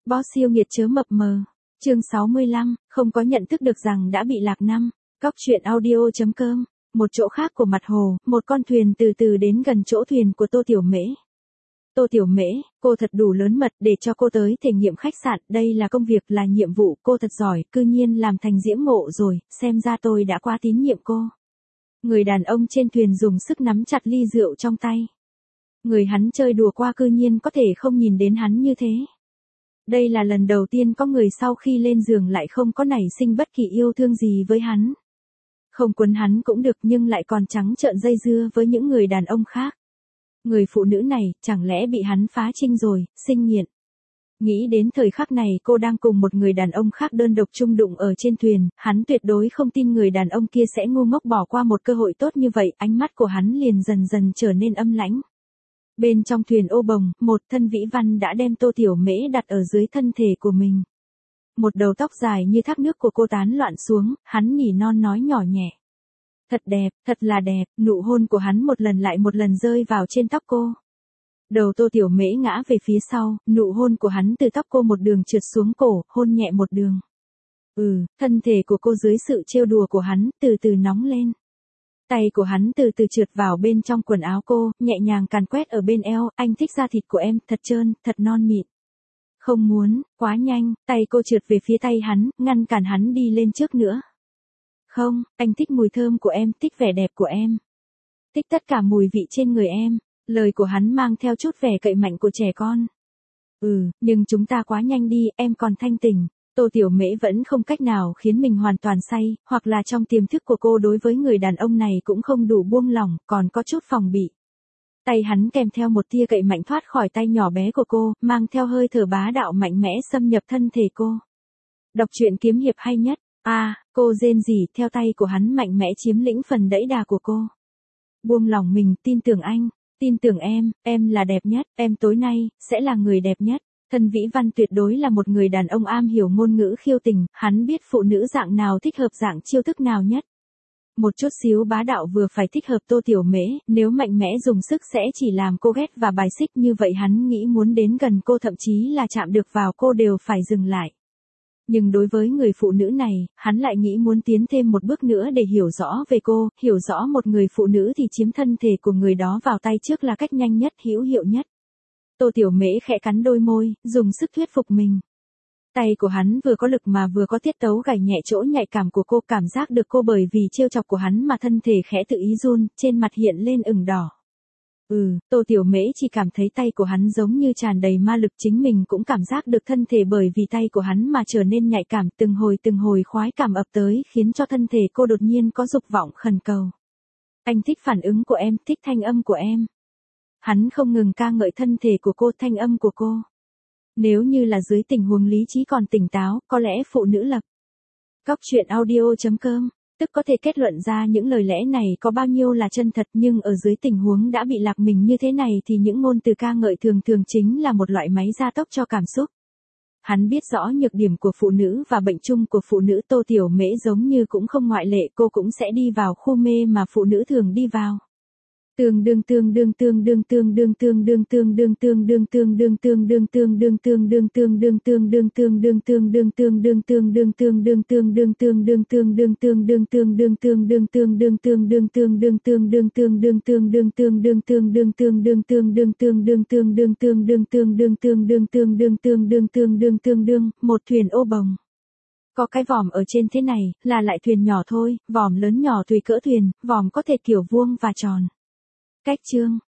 Boss yêu nghiệt chớ mập mờ. Chương 65, không có nhận thức được rằng đã bị lạc năm. Cóc truyện audio.com. Một chỗ khác của mặt hồ, một con thuyền từ từ đến gần chỗ thuyền của Tô Tiểu Mễ. Tô Tiểu Mễ, cô thật đủ lớn mật để cho cô tới thể nghiệm khách sạn, đây là công việc là nhiệm vụ, cô thật giỏi, cư nhiên làm thành diễm ngộ rồi, xem ra tôi đã quá tín nhiệm cô. Người đàn ông trên thuyền dùng sức nắm chặt ly rượu trong tay. Người hắn chơi đùa qua cư nhiên có thể không nhìn đến hắn như thế. Đây là lần đầu tiên có người sau khi lên giường lại không có nảy sinh bất kỳ yêu thương gì với hắn. Không quấn hắn cũng được nhưng lại còn trắng trợn dây dưa với những người đàn ông khác. Người phụ nữ này chẳng lẽ bị hắn phá trinh rồi, sinh nghiện. Nghĩ đến thời khắc này cô đang cùng một người đàn ông khác đơn độc chung đụng ở trên thuyền, hắn tuyệt đối không tin người đàn ông kia sẽ ngu ngốc bỏ qua một cơ hội tốt như vậy, ánh mắt của hắn liền dần dần trở nên âm lãnh. Bên trong thuyền ô bồng, một thân vĩ văn đã đem Tô Tiểu Mễ đặt ở dưới thân thể của mình. Một đầu tóc dài như thác nước của cô tán loạn xuống, hắn nỉ non nói nhỏ nhẹ. Thật đẹp, thật là đẹp, nụ hôn của hắn một lần lại một lần rơi vào trên tóc cô. Đầu Tô Tiểu Mễ ngã về phía sau, nụ hôn của hắn từ tóc cô một đường trượt xuống cổ, hôn nhẹ một đường. Thân thể của cô dưới sự trêu đùa của hắn, từ từ nóng lên. Tay của hắn từ từ trượt vào bên trong quần áo cô, nhẹ nhàng càn quét ở bên eo, anh thích da thịt của em, thật trơn, thật non mịn. Không muốn, quá nhanh, tay cô trượt về phía tay hắn, ngăn cản hắn đi lên trước nữa. Không, anh thích mùi thơm của em, thích vẻ đẹp của em. Thích tất cả mùi vị trên người em. Lời của hắn mang theo chút vẻ cậy mạnh của trẻ con. Nhưng chúng ta quá nhanh đi, em còn thanh tỉnh. Tô Tiểu Mễ vẫn không cách nào khiến mình hoàn toàn say, hoặc là trong tiềm thức của cô đối với người đàn ông này cũng không đủ buông lỏng, còn có chút phòng bị. Tay hắn kèm theo một tia cậy mạnh thoát khỏi tay nhỏ bé của cô, mang theo hơi thở bá đạo mạnh mẽ xâm nhập thân thể cô. Đọc truyện kiếm hiệp hay nhất. Cô rên rỉ theo tay của hắn mạnh mẽ chiếm lĩnh phần đẫy đà của cô. Buông lỏng mình, tin tưởng anh. Tin tưởng em là đẹp nhất, em tối nay, sẽ là người đẹp nhất. Thân Vĩ Văn tuyệt đối là một người đàn ông am hiểu ngôn ngữ khiêu tình, hắn biết phụ nữ dạng nào thích hợp dạng chiêu thức nào nhất. Một chút xíu bá đạo vừa phải thích hợp Tô Tiểu Mễ, nếu mạnh mẽ dùng sức sẽ chỉ làm cô ghét và bài xích như vậy hắn nghĩ muốn đến gần cô thậm chí là chạm được vào cô đều phải dừng lại. Nhưng đối với người phụ nữ này, hắn lại nghĩ muốn tiến thêm một bước nữa để hiểu rõ về cô, hiểu rõ một người phụ nữ thì chiếm thân thể của người đó vào tay trước là cách nhanh nhất, hữu hiệu nhất. Tô Tiểu Mễ khẽ cắn đôi môi, dùng sức thuyết phục mình. Tay của hắn vừa có lực mà vừa có tiết tấu gảy nhẹ chỗ nhạy cảm của cô, cảm giác được cô bởi vì trêu chọc của hắn mà thân thể khẽ tự ý run, trên mặt hiện lên ửng đỏ. Tô Tiểu Mễ chỉ cảm thấy tay của hắn giống như tràn đầy ma lực, chính mình cũng cảm giác được thân thể bởi vì tay của hắn mà trở nên nhạy cảm, từng hồi khoái cảm ập tới khiến cho thân thể cô đột nhiên có dục vọng khẩn cầu. Anh thích phản ứng của em, thích thanh âm của em. Hắn không ngừng ca ngợi thân thể của cô, thanh âm của cô. Nếu như là dưới tình huống lý trí còn tỉnh táo, có lẽ phụ nữ lập. Cóc truyện audio.com tức có thể kết luận ra những lời lẽ này có bao nhiêu là chân thật, nhưng ở dưới tình huống đã bị lạc mình như thế này thì những ngôn từ ca ngợi thường chính là một loại máy gia tốc cho cảm xúc. Hắn biết rõ nhược điểm của phụ nữ và bệnh chung của phụ nữ, Tô Tiểu Mễ giống như cũng không ngoại lệ, cô cũng sẽ đi vào khu mê mà phụ nữ thường đi vào. Một thuyền ô bồng. Có cái vòm ở trên thế này, là lại thuyền nhỏ thôi, vòm lớn nhỏ tùy cỡ thuyền, vòm có thể kiểu vuông và tròn. Cách chương